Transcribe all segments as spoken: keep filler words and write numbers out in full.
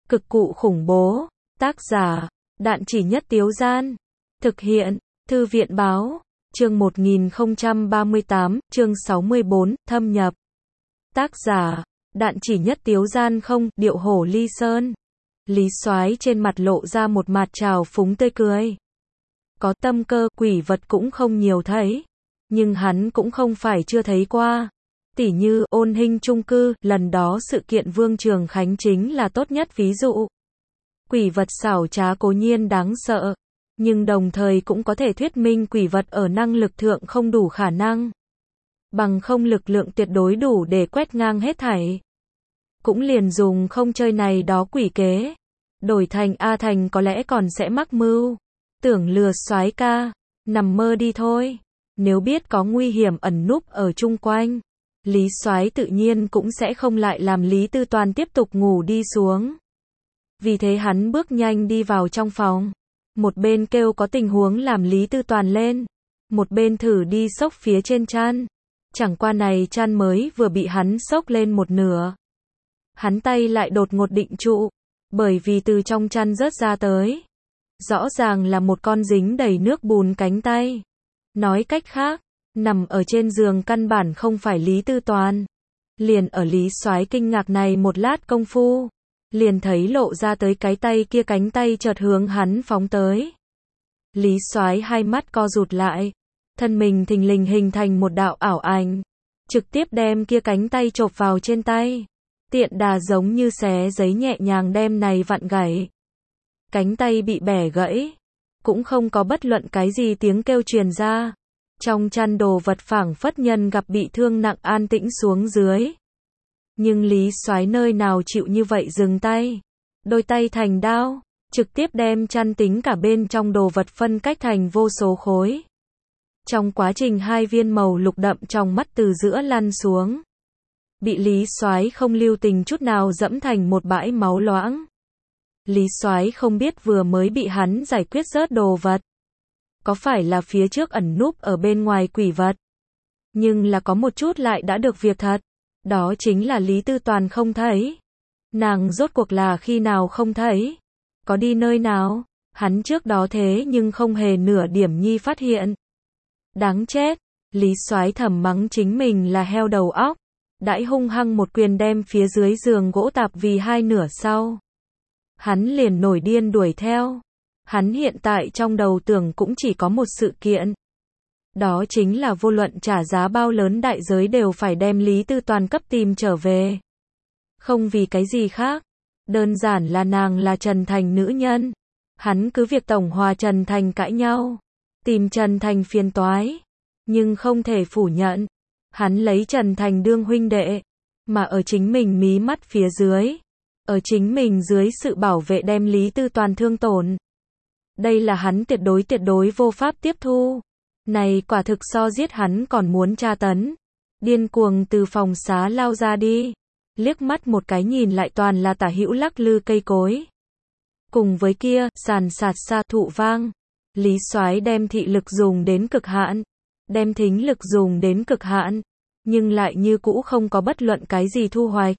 Cực cụ khủng bố. Tác giả, Đạn Chỉ Nhất Tiếu Gian. Thực hiện, Thư viện Báo. Chương một nghìn không trăm ba mươi tám, chương sáu mươi bốn, thâm nhập. Tác giả, Đạn Chỉ Nhất Tiếu Gian. Không, điệu hổ ly sơn. Lý Soái trên mặt lộ ra một mặt trào phúng tươi cười. Có tâm cơ, quỷ vật cũng không nhiều thấy. Nhưng hắn cũng không phải chưa thấy qua. Tỉ như Ôn Hinh chung cư, lần đó sự kiện Vương Trường Khánh chính là tốt nhất ví dụ. Quỷ vật xảo trá cố nhiên đáng sợ, nhưng đồng thời cũng có thể thuyết minh quỷ vật ở năng lực thượng không đủ khả năng. Bằng không lực lượng tuyệt đối đủ để quét ngang hết thảy. Cũng liền dùng không chơi này đó quỷ kế. Đổi thành A Thành có lẽ còn sẽ mắc mưu. Tưởng lừa soái ca, nằm mơ đi thôi. Nếu biết có nguy hiểm ẩn núp ở chung quanh, Lý Soái tự nhiên cũng sẽ không lại làm Lý Tư Toàn tiếp tục ngủ đi xuống. Vì thế hắn bước nhanh đi vào trong phòng. Một bên kêu có tình huống làm Lý Tư Toàn lên. Một bên thử đi xốc phía trên chăn. Chẳng qua này chăn mới vừa bị hắn xốc lên một nửa. Hắn tay lại đột ngột định trụ. Bởi vì từ trong chăn rớt ra tới. Rõ ràng là một con dính đầy nước bùn cánh tay. Nói cách khác, nằm ở trên giường căn bản không phải Lý Tư Toàn. Liền ở Lý Soái kinh ngạc này một lát công phu. Liền thấy lộ ra tới cái tay kia cánh tay chợt hướng hắn phóng tới. Lý Soái hai mắt co rụt lại. Thân mình thình lình hình thành một đạo ảo ảnh. Trực tiếp đem kia cánh tay chộp vào trên tay. Tiện đà giống như xé giấy nhẹ nhàng đem này vặn gãy. Cánh tay bị bẻ gãy. Cũng không có bất luận cái gì tiếng kêu truyền ra. Trong chăn đồ vật phảng phất nhân gặp bị thương nặng an tĩnh xuống dưới. Nhưng Lý Soái nơi nào chịu như vậy dừng tay. Đôi tay thành đao, trực tiếp đem chăn tính cả bên trong đồ vật phân cách thành vô số khối. Trong quá trình hai viên màu lục đậm trong mắt từ giữa lăn xuống. Bị Lý Soái không lưu tình chút nào dẫm thành một bãi máu loãng. Lý Soái không biết vừa mới bị hắn giải quyết rớt đồ vật. Có phải là phía trước ẩn núp ở bên ngoài quỷ vật? Nhưng là có một chút lại đã được việc thật. Đó chính là Lý Tư Toàn không thấy. Nàng rốt cuộc là khi nào không thấy? Có đi nơi nào? Hắn trước đó thế nhưng không hề nửa điểm nhi phát hiện. Đáng chết. Lý Soái thầm mắng chính mình là heo đầu óc. Đãi hung hăng một quyền đem phía dưới giường gỗ tạp vì hai nửa sau. Hắn liền nổi điên đuổi theo. Hắn hiện tại trong đầu tưởng cũng chỉ có một sự kiện. Đó chính là vô luận trả giá bao lớn đại giới đều phải đem Lý Tư Toàn cấp tìm trở về. Không vì cái gì khác. Đơn giản là nàng là Trần Thành nữ nhân. Hắn cứ việc tổng hòa Trần Thành cãi nhau. Tìm Trần Thành phiền toái. Nhưng không thể phủ nhận. Hắn lấy Trần Thành đương huynh đệ. Mà ở chính mình mí mắt phía dưới. Ở chính mình dưới sự bảo vệ đem Lý Tư Toàn thương tổn. Đây là hắn tuyệt đối tuyệt đối vô pháp tiếp thu. Này quả thực so giết hắn còn muốn tra tấn. Điên cuồng từ phòng xá lao ra đi. Liếc mắt một cái nhìn lại toàn là tả hữu lắc lư cây cối. Cùng với kia, sàn sạt xa thụ vang. Lý Soái đem thị lực dùng đến cực hạn. Đem thính lực dùng đến cực hạn. Nhưng lại như cũ không có bất luận cái gì thu hoạch.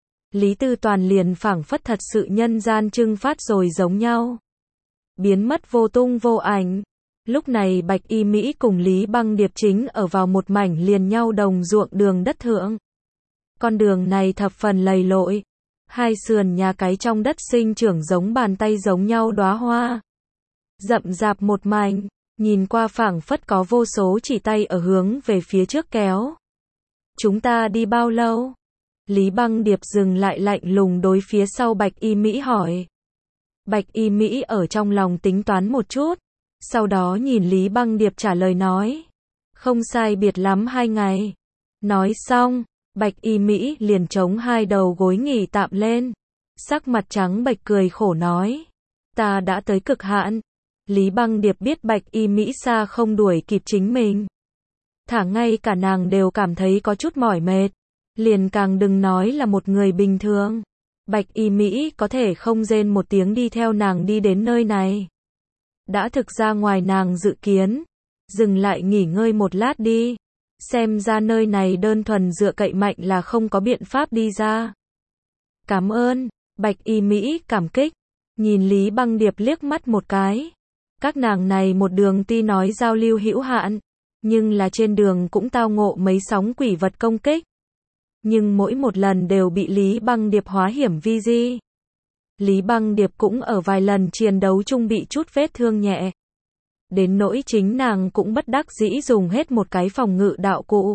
Lý Tư Toàn liền phảng phất thật sự nhân gian trưng phát rồi giống nhau. Biến mất vô tung vô ảnh. Lúc này Bạch Y Mỹ cùng Lý Băng Điệp chính ở vào một mảnh liền nhau đồng ruộng đường đất thượng. Con đường này thập phần lầy lội. Hai sườn nhà cái trong đất sinh trưởng giống bàn tay giống nhau đóa hoa. Rậm rạp một mảnh, nhìn qua phảng phất có vô số chỉ tay ở hướng về phía trước kéo. Chúng ta đi bao lâu? Lý Băng Điệp dừng lại lạnh lùng đối phía sau Bạch Y Mỹ hỏi. Bạch Y Mỹ ở trong lòng tính toán một chút. Sau đó nhìn Lý Băng Điệp trả lời nói. Không sai biệt lắm hai ngày. Nói xong, Bạch Y Mỹ liền chống hai đầu gối nghỉ tạm lên. Sắc mặt trắng bệch cười khổ nói. Ta đã tới cực hạn. Lý Băng Điệp biết Bạch Y Mỹ xa không đuổi kịp chính mình. Thả ngay cả nàng đều cảm thấy có chút mỏi mệt. Liền càng đừng nói là một người bình thường. Bạch Y Mỹ có thể không rên một tiếng đi theo nàng đi đến nơi này. Đã thực ra ngoài nàng dự kiến. Dừng lại nghỉ ngơi một lát đi. Xem ra nơi này đơn thuần dựa cậy mạnh là không có biện pháp đi ra. Cảm ơn. Bạch Y Mỹ cảm kích, nhìn Lý Băng Điệp liếc mắt một cái. Các nàng này một đường tuy nói giao lưu hữu hạn, nhưng là trên đường cũng tao ngộ mấy sóng quỷ vật công kích. Nhưng mỗi một lần đều bị Lý Băng Điệp hóa hiểm vi di. Lý Băng Điệp cũng ở vài lần chiến đấu chung bị chút vết thương nhẹ. Đến nỗi chính nàng cũng bất đắc dĩ dùng hết một cái phòng ngự đạo cụ.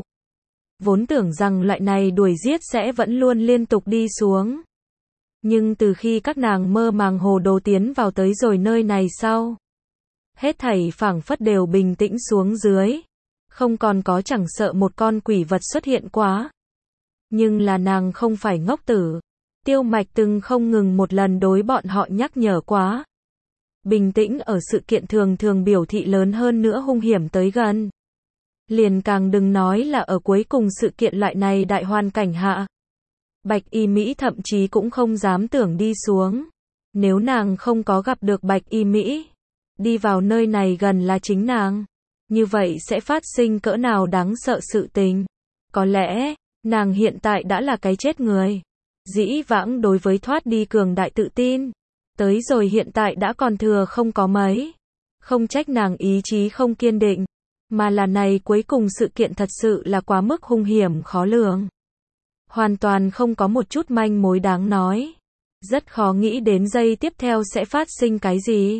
Vốn tưởng rằng loại này đuổi giết sẽ vẫn luôn liên tục đi xuống. Nhưng từ khi các nàng mơ màng hồ đồ tiến vào tới rồi nơi này sau, hết thảy phảng phất đều bình tĩnh xuống dưới. Không còn có chẳng sợ một con quỷ vật xuất hiện quá. Nhưng là nàng không phải ngốc tử. Tiêu Mạch từng không ngừng một lần đối bọn họ nhắc nhở quá. Bình tĩnh ở sự kiện thường thường biểu thị lớn hơn nữa hung hiểm tới gần. Liền càng đừng nói là ở cuối cùng sự kiện loại này đại hoàn cảnh hạ. Bạch Y Mỹ thậm chí cũng không dám tưởng đi xuống. Nếu nàng không có gặp được Bạch Y Mỹ, đi vào nơi này gần là chính nàng, như vậy sẽ phát sinh cỡ nào đáng sợ sự tình. Có lẽ, nàng hiện tại đã là cái chết người. Dĩ vãng đối với thoát đi cường đại tự tin, tới rồi hiện tại đã còn thừa không có mấy. Không trách nàng ý chí không kiên định, mà là này cuối cùng sự kiện thật sự là quá mức hung hiểm khó lường. Hoàn toàn không có một chút manh mối đáng nói. Rất khó nghĩ đến giây tiếp theo sẽ phát sinh cái gì.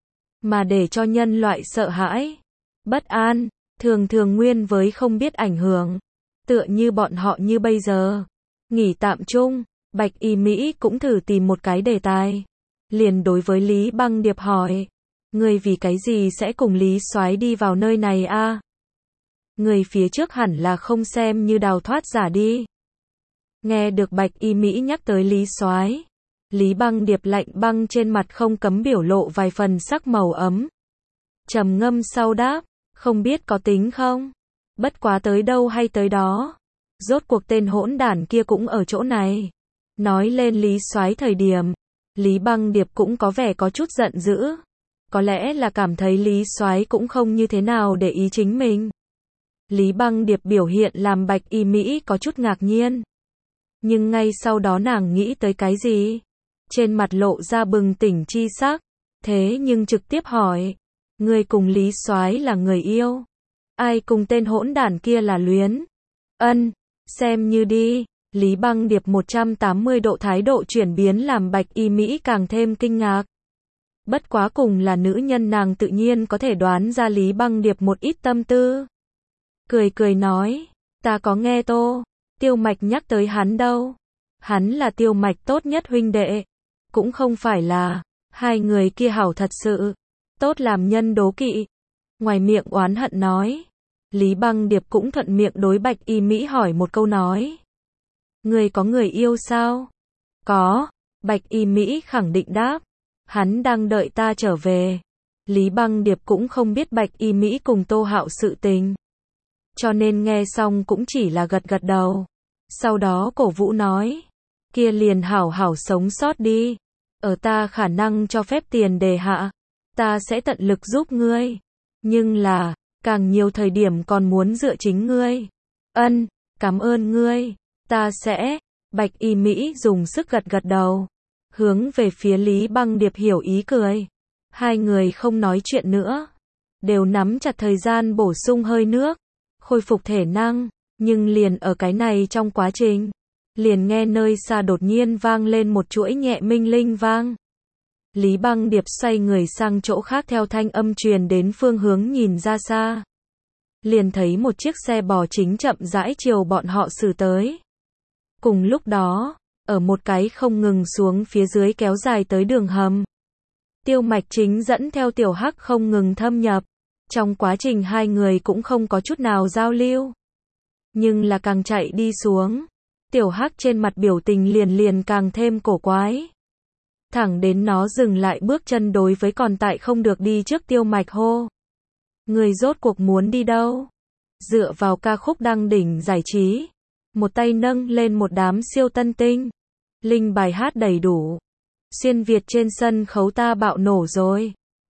Mà để cho nhân loại sợ hãi, bất an, thường thường nguyên với không biết ảnh hưởng. Tựa như bọn họ như bây giờ. Nghỉ tạm chung, Bạch Y Mỹ cũng thử tìm một cái đề tài. Liền đối với Lý Băng Điệp hỏi. Người vì cái gì sẽ cùng Lý Soái đi vào nơi này a? Người phía trước hẳn là không xem như đào thoát giả đi. Nghe được Bạch Y Mỹ nhắc tới Lý Soái, Lý Băng Điệp lạnh băng trên mặt không cấm biểu lộ vài phần sắc màu ấm. Trầm ngâm sau đáp, không biết có tính không? Bất quá tới đâu hay tới đó. Rốt cuộc tên hỗn đản kia cũng ở chỗ này. Nói lên Lý Soái thời điểm, Lý Băng Điệp cũng có vẻ có chút giận dữ. Có lẽ là cảm thấy Lý Soái cũng không như thế nào để ý chính mình. Lý Băng Điệp biểu hiện làm Bạch Y Mỹ có chút ngạc nhiên. Nhưng ngay sau đó nàng nghĩ tới cái gì? Trên mặt lộ ra bừng tỉnh chi sắc. Thế nhưng trực tiếp hỏi. Người cùng Lý Soái là người yêu? Ai cùng tên hỗn đản kia là luyến? Ân, xem như đi. Lý Băng Điệp một trăm tám mươi độ thái độ chuyển biến làm Bạch Y Mỹ càng thêm kinh ngạc. Bất quá cùng là nữ nhân nàng tự nhiên có thể đoán ra Lý Băng Điệp một ít tâm tư. Cười cười nói, ta có nghe Tô Tiêu Mạch nhắc tới hắn đâu. Hắn là Tiêu Mạch tốt nhất huynh đệ. Cũng không phải là, hai người kia hảo thật sự. Tốt làm nhân đố kỵ. Ngoài miệng oán hận nói. Lý Băng Điệp cũng thuận miệng đối Bạch Y Mỹ hỏi một câu nói. Người có người yêu sao? Có. Bạch Y Mỹ khẳng định đáp. Hắn đang đợi ta trở về. Lý Băng Điệp cũng không biết Bạch Y Mỹ cùng Tô Hạo sự tình. Cho nên nghe xong cũng chỉ là gật gật đầu. Sau đó cổ vũ nói. Kia liền hảo hảo sống sót đi. Ở ta khả năng cho phép tiền đề hạ. Ta sẽ tận lực giúp ngươi. Nhưng là, càng nhiều thời điểm còn muốn dựa chính ngươi. Ân, cảm ơn ngươi. Ta sẽ. Bạch Y Mỹ dùng sức gật gật đầu. Hướng về phía Lý Băng Điệp hiểu ý cười. Hai người không nói chuyện nữa. Đều nắm chặt thời gian bổ sung hơi nước. Khôi phục thể năng. Nhưng liền ở cái này trong quá trình. Liền nghe nơi xa đột nhiên vang lên một chuỗi nhẹ minh linh vang. Lý Băng Điệp xoay người sang chỗ khác theo thanh âm truyền đến phương hướng nhìn ra xa. Liền thấy một chiếc xe bò chính chậm rãi chiều bọn họ xử tới. Cùng lúc đó, ở một cái không ngừng xuống phía dưới kéo dài tới đường hầm. Tiêu Mạch chính dẫn theo Tiểu Hắc không ngừng thâm nhập. Trong quá trình hai người cũng không có chút nào giao lưu. Nhưng là càng chạy đi xuống, Tiểu Hắc trên mặt biểu tình liền liền càng thêm cổ quái. Thẳng đến nó dừng lại bước chân đối với còn tại không được đi trước Tiêu Mạch hô. Người rốt cuộc muốn đi đâu? Dựa vào ca khúc đăng đỉnh giải trí. Một tay nâng lên một đám siêu tân tinh. Linh bài hát đầy đủ. Xuyên Việt trên sân khấu ta bạo nổ rồi.